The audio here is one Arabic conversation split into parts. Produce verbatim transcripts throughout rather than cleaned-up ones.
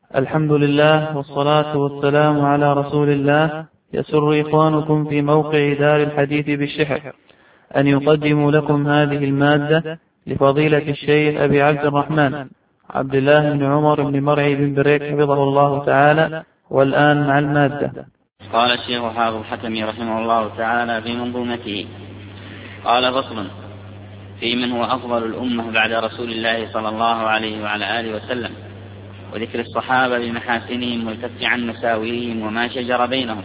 الحمد لله والصلاة والسلام على رسول الله. يسر إخوانكم في موقع دار الحديث بالشحر أن يقدموا لكم هذه المادة لفضيلة الشيخ أبي عبد الرحمن عبد الله بن عمر بن مرعي بن بريك حفظه الله تعالى. والآن مع المادة. قال الشيخ حافظ الحكمي رحمه الله تعالى في منظومته: قال فصل في من هو أفضل الأمة بعد رسول الله صلى الله عليه وعلى آله وسلم، وذكر الصحابة بمحاسنهم والكف عن مساويهم وما شجر بينهم.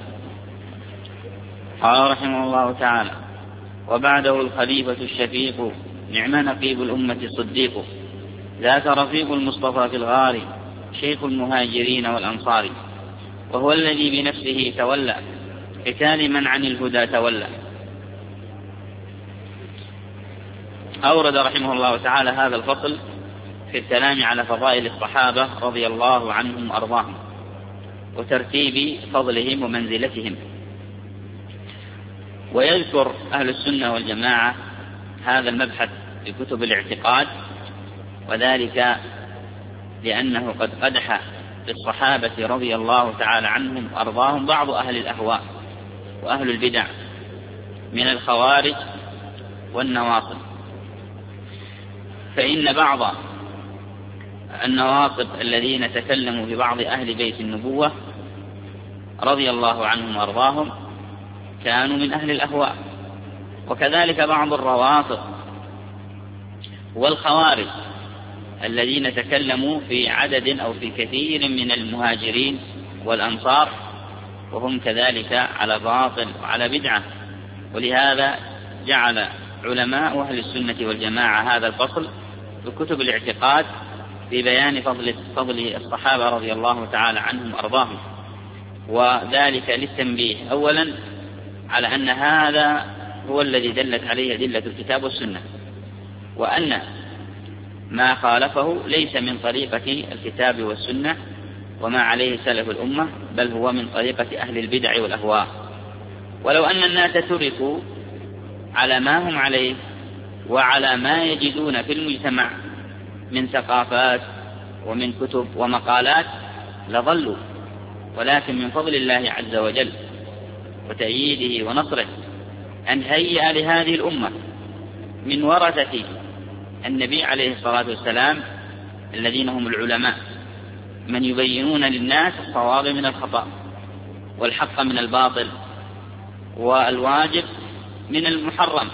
قال رحمه الله تعالى: وبعده الخليفة الشفيق، نعم نقيب الأمة الصديق، ذاك رفيق المصطفى في الغار، شيخ المهاجرين والأنصار، وهو الذي بنفسه تولى قتال من عن الهدى تولى. أورد رحمه الله تعالى هذا الفصل في الكلام على فضائل الصحابة رضي الله عنهم وأرضاهم وترتيب فضلهم ومنزلتهم. ويذكر أهل السنة والجماعة هذا المبحث في كتب الاعتقاد، وذلك لأنه قد قدح بالصحابة رضي الله تعالى عنهم وأرضاهم بعض أهل الأهواء وأهل البدع من الخوارج والنواصب. فإن بعض النواصب الذين تكلموا في بعض أهل بيت النبوة رضي الله عنهم وأرضاهم كانوا من أهل الأهواء، وكذلك بعض الروافض والخوارج الذين تكلموا في عدد أو في كثير من المهاجرين والأنصار، وهم كذلك على باطل وعلى بدعة. ولهذا جعل علماء أهل السنة والجماعة هذا الفصل في كتب الاعتقاد في بيان فضل فضل الصحابة رضي الله تعالى عنهم وأرضاهم، وذلك للتنبيه أولا على أن هذا هو الذي دلت عليه أدلة الكتاب والسنة، وأن ما خالفه ليس من طريقة الكتاب والسنة وما عليه سلف الأمة، بل هو من طريقة أهل البدع والأهواء. ولو أن الناس تركوا على ما هم عليه وعلى ما يجدون في المجتمع من ثقافات ومن كتب ومقالات لضلوا، ولكن من فضل الله عز وجل وتأييده ونصره أن هيأ لهذه الأمة من ورثة النبي عليه الصلاة والسلام الذين هم العلماء من يبينون للناس الصواب من الخطأ والحق من الباطل والواجب من المحرم،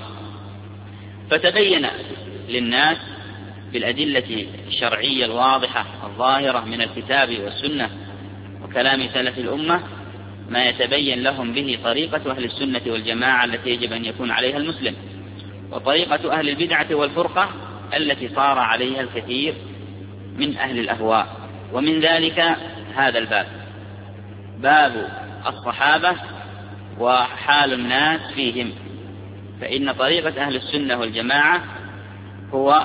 فتبين للناس بالأدلة الشرعية الواضحة الظاهرة من الكتاب والسنة وكلام سلف الأمة ما يتبين لهم به طريقة أهل السنة والجماعة التي يجب أن يكون عليها المسلم، وطريقة أهل البدعة والفرقة التي صار عليها الكثير من أهل الأهواء. ومن ذلك هذا الباب، باب الصحابة وحال الناس فيهم. فإن طريقة أهل السنة والجماعة هو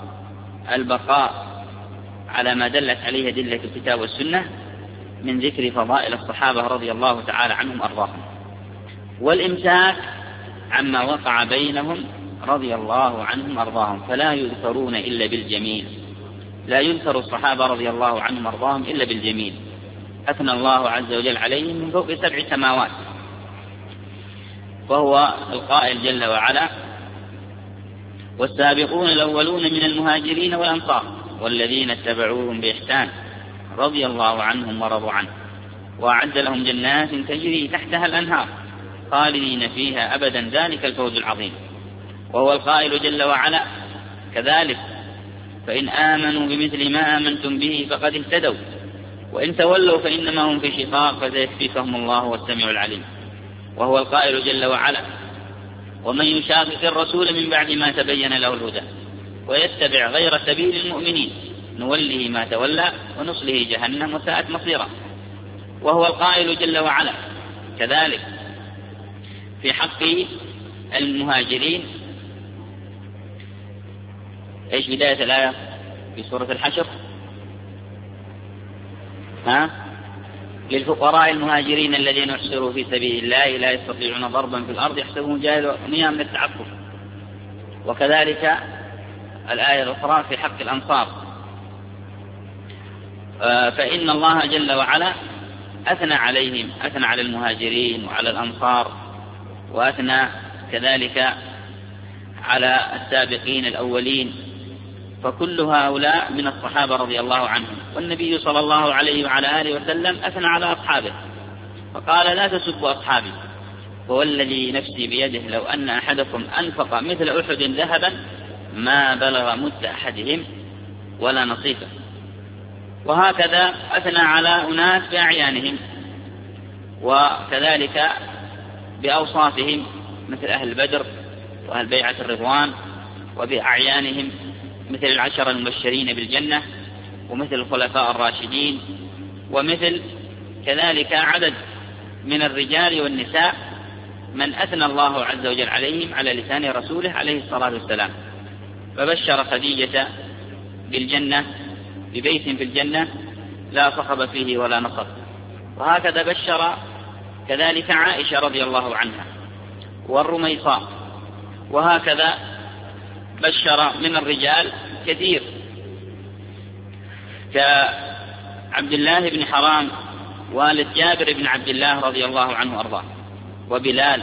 البقاء على ما دلت عليه أدلة الكتاب والسنة من ذكر فضائل الصحابة رضي الله تعالى عنهم أرضاهم، والإمساك عما وقع بينهم رضي الله عنهم أرضاهم، فلا يذكرون إلا بالجميل، لا يذكر الصحابة رضي الله عنهم أرضاهم إلا بالجميل. أثنى الله عز وجل عليهم من فوق سبع سماوات، وهو القائل جل وعلا: والسابقون الأولون من المهاجرين والأنصار والذين اتبعوهم بإحسان رضي الله عنهم ورضوا عنه وأعد لهم جنات تجري تحتها الأنهار خالدين فيها أبدا ذلك الفوز العظيم. وهو القائل جل وعلا كذلك: فإن آمنوا بمثل ما آمنتم به فقد اهتدوا وإن تولوا فإنما هم في شقاق فسيكفيكهم الله والسميع العليم. وهو القائل جل وعلا: ومن يشاقق الرسول من بعد ما تبين له الهدى ويتبع غير سبيل المؤمنين نوله ما تولى ونصله جهنم وساءت مصيرا. وهو القائل جل وعلا كذلك في حق المهاجرين: ايش بداية الآية في سورة الحشر؟ ها؟ للفقراء المهاجرين الذين احصروا في سبيل الله لا يستطيعون ضربا في الأرض يحسبهم جاهل أغنياء من التعفف. وكذلك الآية الأخرى في حق الأنصار: فإن الله جل وعلا أثنى عليهم، أثنى على المهاجرين وعلى الأنصار، وأثنى كذلك على السابقين الأولين، فكل هؤلاء من الصحابة رضي الله عنهم. والنبي صلى الله عليه وعلى آله وسلم أثنى على أصحابه فقال: لا تسبوا أصحابي، والذي نفسي بيده لو أن أحدكم أنفق مثل أحد ذهبا ما بلغ مد أحدهم ولا نصيفه. وهكذا أثنى على أناس بأعيانهم وكذلك بأوصافهم مثل أهل بدر وأهل بيعة الرضوان، وبأعيانهم مثل العشر المبشرين بالجنة، ومثل الخلفاء الراشدين، ومثل كذلك عدد من الرجال والنساء من أثنى الله عز وجل عليهم على لسان رسوله عليه الصلاة والسلام. فبشر خديجة بالجنة، ببيت في الجنة لا صخب فيه ولا نصب. وهكذا بشر كذلك عائشة رضي الله عنها والرميصاء. وهكذا بشر من الرجال كثير كعبد الله بن حرام والد جابر بن عبد الله رضي الله عنه وأرضاه، وبلال.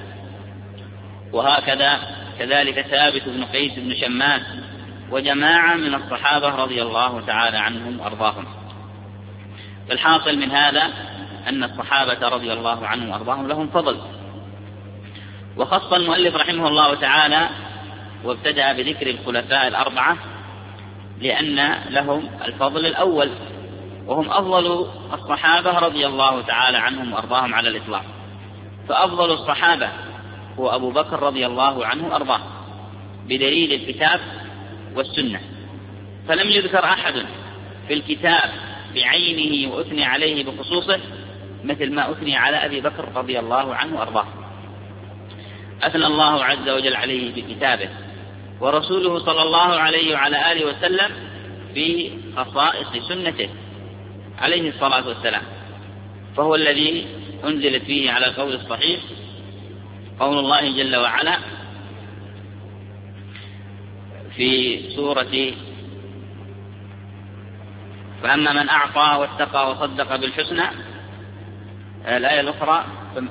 وهكذا كذلك ثابت بن قيس بن شماس وجماعة من الصحابة رضي الله تعالى عنهم وأرضاهم. فالحاصل من هذا أن الصحابة رضي الله عنهم وأرضاهم لهم فضل. وخص المؤلف رحمه الله تعالى وابتدأ بذكر الخلفاء الأربعة لأن لهم الفضل الأول، وهم أفضل الصحابة رضي الله تعالى عنهم وأرضاهم على الإطلاق. فأفضل الصحابة هو أبو بكر رضي الله عنه وأرضاه بدليل الكتاب والسنة، فلم يذكر أحد في الكتاب بعينه وأثني عليه بخصوصه مثل ما أثني على أبي بكر رضي الله عنه وأرضاه. أثنى الله عز وجل عليه بكتابه، ورسوله صلى الله عليه وعلى آله وسلم في خصائص سنته عليه الصلاة والسلام، فهو الذي أنزلت فيه على القول الصحيح قول الله جل وعلا في سورة فأما من أعطى واتقى وصدق بالحسنى، الآية الأخرى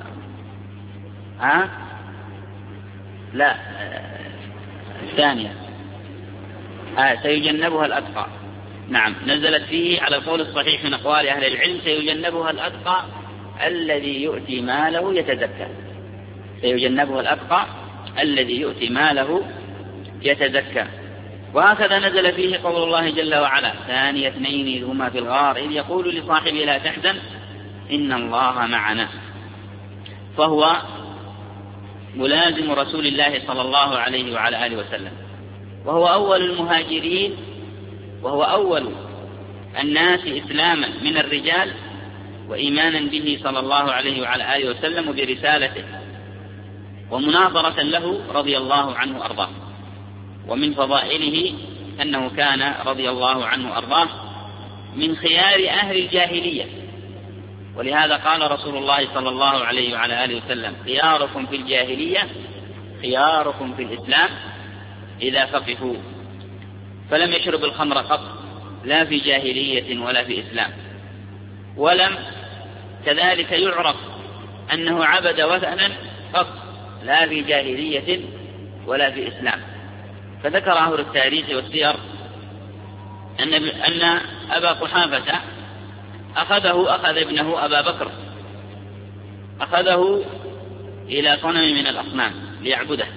ها؟ لا الثانية آه سيجنبها الأتقى. نعم، نزلت فيه على القول الصحيح من أقوال أهل العلم سيجنبها الأتقى الذي يؤتي ماله يتزكى. سيجنبها الأتقى الذي يؤتي ماله يتزكى. وهكذا نزل فيه قول الله جل وعلا ثاني اثنين إذ هما في الغار إذ يقول لصاحبه لا تحزن إن الله معنا. فهو ملازم رسول الله صلى الله عليه وعلى آله وسلم، وهو أول المهاجرين، وهو أول الناس إسلاما من الرجال وإيمانا به صلى الله عليه وعلى آله وسلم وبرسالته ومناظرة له رضي الله عنه وأرضاه. ومن فضائله أنه كان رضي الله عنه وأرضاه من خيار أهل الجاهلية، ولهذا قال رسول الله صلى الله عليه وعلى آله وسلم خياركم في الجاهلية خياركم في الإسلام إذا فقهوا. فلم يشرب الخمر قط لا في جاهلية ولا في إسلام، ولم كذلك يعرف أنه عبد وثنا قط لا في جاهلية ولا في إسلام. فذكر أهل التاريخ والسير أن أن أبا قحافة أخذه أخذ ابنه أبا بكر أخذه إلى صنم من الأصنام ليعبده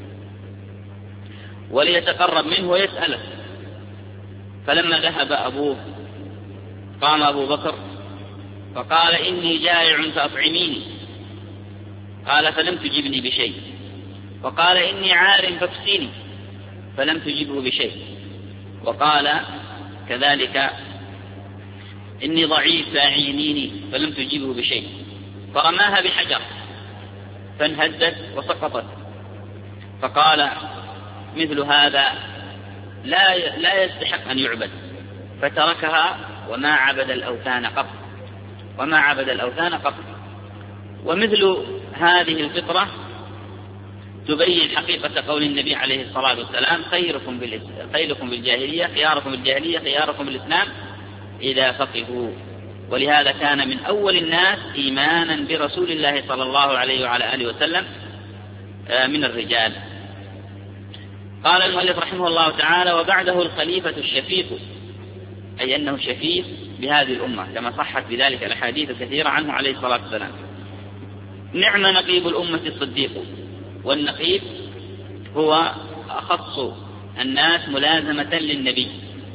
وليتقرب منه ويسأله. فلما ذهب أبوه قام أبو بكر فقال إني جائع فأطعميني، قال فلم تجبني بشيء، وقال إني عار فاكسيني فلم تجبه بشيء، وقال كذلك إني ضعيف فأعينيني فلم تجبه بشيء، فرماها بحجر فانهدت وسقطت. فقال مثل هذا لا لا يستحق أن يعبد، فتركها وما عبد الأوثان قط وما عبد الأوثان قط. ومثل هذه الفطرة تبين حقيقة قول النبي عليه الصلاة والسلام خيركم خيركم بالجاهلية خياركم بالجاهلية خياركم بالإسلام إذا فقهوا. ولهذا كان من أول الناس إيمانا برسول الله صلى الله عليه وعلى آله وسلم من الرجال. قال المؤلف رحمه الله تعالى: وبعده الخليفة الشفيق، أي أنه شفيق بهذه الأمة كما صحت بذلك الأحاديث الكثيرة عنه عليه الصلاة والسلام. نعم نقيب الأمة الصديق. والنقيب هو أخص الناس ملازمة للنبي،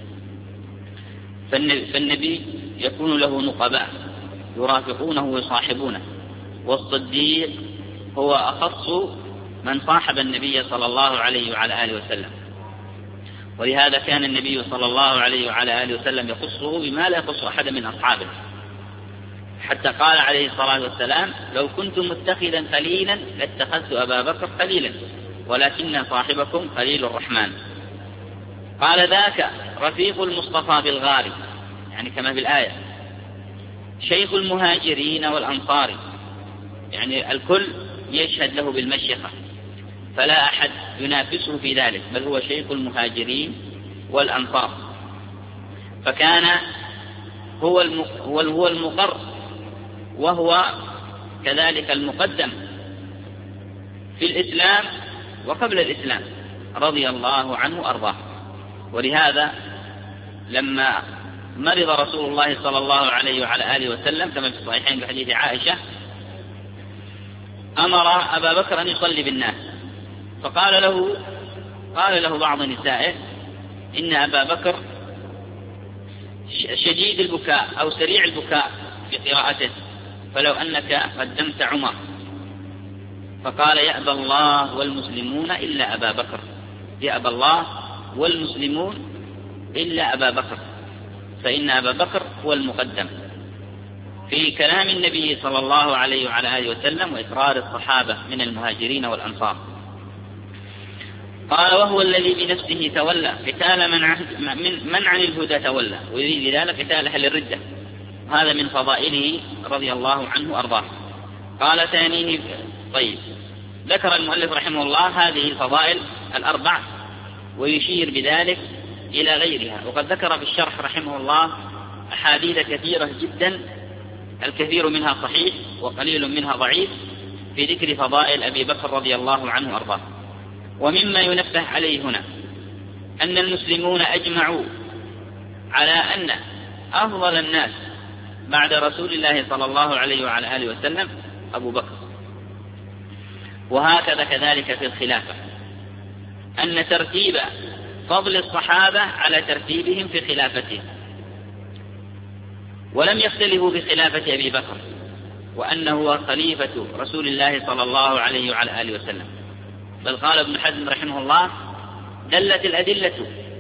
فالنبي يكون له نقباء يرافقونه ويصاحبونه، والصديق هو أخص من صاحب النبي صلى الله عليه وعلى آله وسلم. ولهذا كان النبي صلى الله عليه وعلى آله وسلم يخصه بما لا يخص أحد من أصحابه، حتى قال عليه الصلاة والسلام: لو كنت متخذا خليلا لاتخذت أبا بكر خليلا ولكن صاحبكم خليل الرحمن. قال: ذاك رفيق المصطفى بالغار، يعني كما في الآية، شيخ المهاجرين والأنصار، يعني الكل يشهد له بالمشيخة، فلا أحد ينافسه في ذلك، بل هو شيخ المهاجرين والأنصار. فكان هو هو المقر وهو كذلك المقدم في الإسلام وقبل الإسلام رضي الله عنه أرضاه. ولهذا لما مرض رسول الله صلى الله عليه وعلى آله وسلم كما في الصحيحين بحديث عائشة، أمر أبا بكر أن يصلي بالناس، فقال له قال له بعض نسائه: إن أبا بكر شديد البكاء أو سريع البكاء في قراءته، فلو أنك قدمت عمر. فقال: يأبى الله والمسلمون إلا أبا بكر، يأبى الله والمسلمون إلا أبا بكر، فإن أبا بكر هو المقدم في كلام النبي صلى الله عليه وعلى آله وسلم وإقرار الصحابة من المهاجرين والأنصار. قال: وهو الذي بنفسه تولى قتال من عن, من عن الهدى تولى، ويريد ذلك قتال أهل الردة، هذا من فضائله رضي الله عنه أرضاه. قال ثانيه: طيب، ذكر المؤلف رحمه الله هذه الفضائل الأربع ويشير بذلك إلى غيرها، وقد ذكر في الشرح رحمه الله أحاديث كثيرة جدا، الكثير منها صحيح وقليل منها ضعيف، في ذكر فضائل أبي بكر رضي الله عنه أرضاه. ومما ينبه عليه هنا أن المسلمون أجمعوا على أن أفضل الناس بعد رسول الله صلى الله عليه وعلى آله وسلم أبو بكر. وهكذا كذلك في الخلافة، أن ترتيب فضل الصحابة على ترتيبهم في خلافتهم، ولم يختلفوا في خلافة أبي بكر وأنه هو خليفة رسول الله صلى الله عليه وعلى آله وسلم، بل قال ابن حزم رحمه الله: دلت الأدلة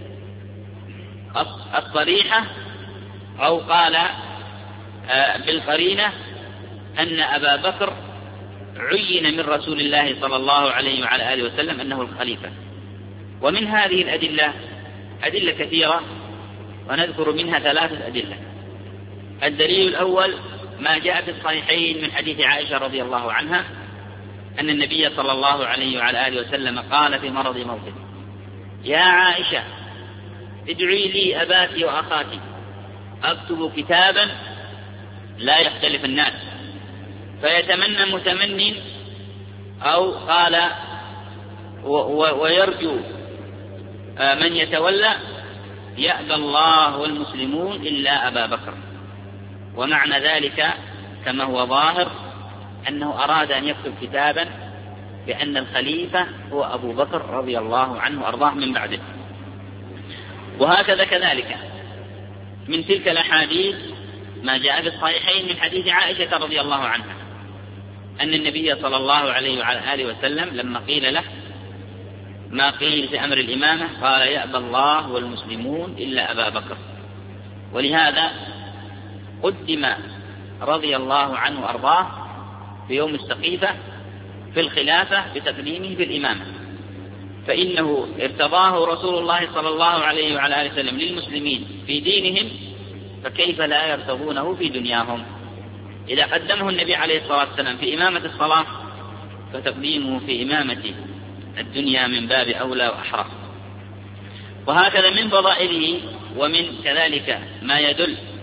الصريحة أو قال بالقرينة أن أبا بكر عين من رسول الله صلى الله عليه وعلى آله وسلم أنه الخليفة. ومن هذه الأدلة أدلة كثيرة، ونذكر منها ثلاثة أدلة. الدليل الأول ما جاء في الصحيحين من حديث عائشة رضي الله عنها أن النبي صلى الله عليه وعلى آله وسلم قال في مرض موته: يا عائشة ادعي لي أباتي وأخاتي أكتب كتابا لا يختلف الناس، فيتمنى متمن، أو قال ويرجو من يتولى، يأبى الله والمسلمون إلا أبا بكر. ومعنى ذلك كما هو ظاهر أنه أراد أن يكتب كتابا بأن الخليفة هو أبو بكر رضي الله عنه أرضاه من بعده. وهكذا كذلك من تلك الأحاديث ما جاء في الصحيحين من حديث عائشة رضي الله عنها أن النبي صلى الله عليه وعلى آله وسلم لما قيل له ما قيل في أمر الإمامة قال: يأبى الله والمسلمون إلا أبا بكر. ولهذا قدم رضي الله عنه أرضاه في يوم السقيفة في الخلافة بتقديمه بالإمامة، فإنه ارتضاه رسول الله صلى الله عليه وعلى آله وسلم للمسلمين في دينهم، فكيف لا يرتضونه في دنياهم؟ إذا قدمه النبي عليه الصلاة والسلام في إمامة الصلاة فتقديمه في إمامة الدنيا من باب أولى وأحرى. وهكذا من فضائله ومن كذلك ما يدل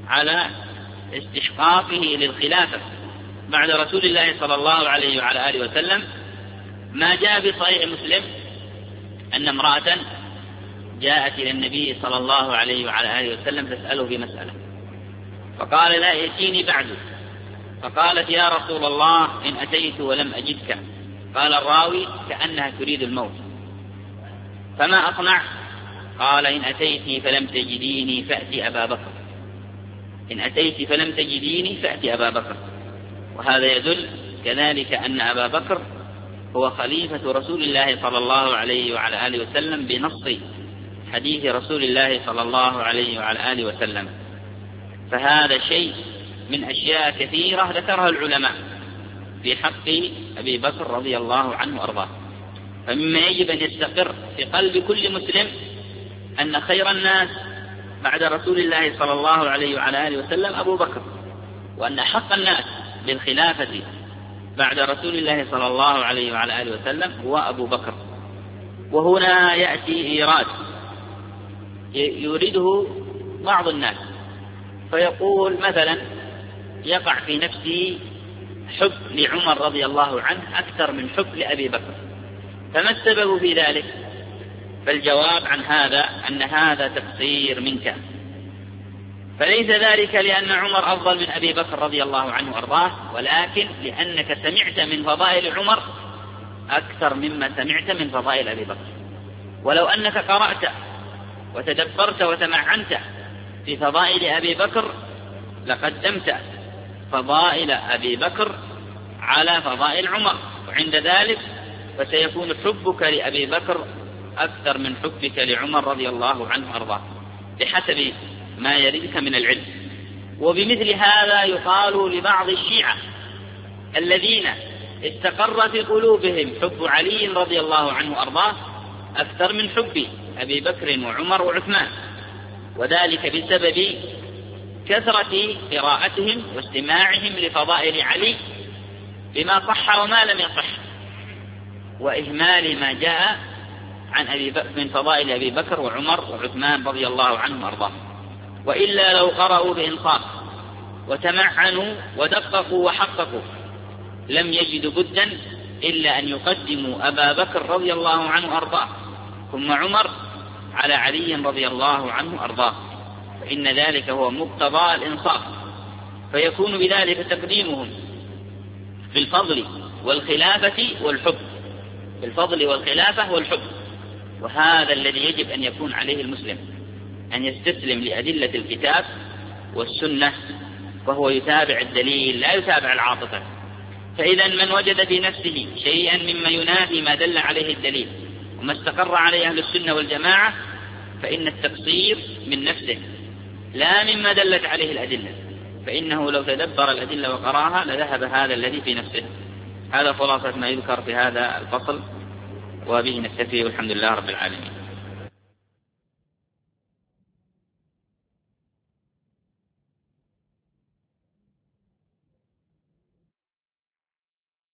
على استحقاقه للخلافة بعد رسول الله صلى الله عليه وعلى آله وسلم، ما جاء في صحيح مسلم أن امرأة جاءت إلى النبي صلى الله عليه وعلى آله وسلم تسأله بمسألة، فقال لا يأتيني بعد، فقالت يا رسول الله إن أتيت ولم أجدك، قال الراوي كأنها تريد الموت، فما أصنع؟ قال إن أتيت فلم تجديني فأتي أبا بكر، إن أتيت فلم تجديني فأتي أبا بكر. وهذا يدل كذلك أن أبا بكر هو خليفة رسول الله صلى الله عليه وعلى آله وسلم بنص حديث رسول الله صلى الله عليه وعلى آله وسلم. فهذا شيء من أشياء كثيرة ذكرها العلماء في حق أبي بكر رضي الله عنه وأرضاه. فمما يجب أن يستقر في قلب كل مسلم أن خير الناس بعد رسول الله صلى الله عليه وعلى آله وسلم أبو بكر، وأن حق الناس بالخلافة بعد رسول الله صلى الله عليه وعلى آله وسلم هو أبو بكر. وهنا يأتي إيراد يريده بعض الناس، فيقول مثلا يقع في نفسه حب لعمر رضي الله عنه أكثر من حب لأبي بكر، فما السبب في ذلك؟ فالجواب عن هذا أن هذا تقصير منك، فليس ذلك لأن عمر أفضل من أبي بكر رضي الله عنه وأرضاه، ولكن لأنك سمعت من فضائل عمر أكثر مما سمعت من فضائل أبي بكر. ولو أنك قرأت وتدبرت وتمعنت في فضائل أبي بكر لقدمت فضائل أبي بكر على فضائل عمر، وعند ذلك فسيكون حبك لأبي بكر أكثر من حبك لعمر رضي الله عنه وأرضاه بحسب ما يريدك من العلم. وبمثل هذا يقال لبعض الشيعة الذين استقر في قلوبهم حب علي رضي الله عنه وأرضاه أكثر من حب أبي بكر وعمر وعثمان، وذلك بسبب كثرة قراءتهم واستماعهم لفضائل علي بما صح وما لم يصح، وإهمال ما جاء عن أبي بكر من فضائل أبي بكر وعمر وعثمان رضي الله عنهم وأرضاهم. وإلا لو قرأوا بإنصاف وتمعنوا ودققوا وحققوا لم يجدوا بدا إلا أن يقدموا أبا بكر رضي الله عنه وأرضاه ثم عمر على علي رضي الله عنه وأرضاه، فإن ذلك هو مقتضى الإنصاف، فيكون بذلك تقديمهم في الفضل والخلافة والحب، في الفضل والخلافة والحب. وهذا الذي يجب أن يكون عليه المسلم، أن يستسلم لأدلة الكتاب والسنة، وهو يتابع الدليل لا يتابع العاطفة. فإذا من وجد في نفسه شيئا مما ينافي ما دل عليه الدليل وما استقر عليه أهل السنة والجماعة فإن التقصير من نفسه لا مما دلت عليه الأدلة، فإنه لو تدبر الأدلة وقراها لذهب هذا الذي في نفسه. هذا خلاصة ما يذكر في هذا الفصل، وبه نكتفي والحمد لله رب العالمين.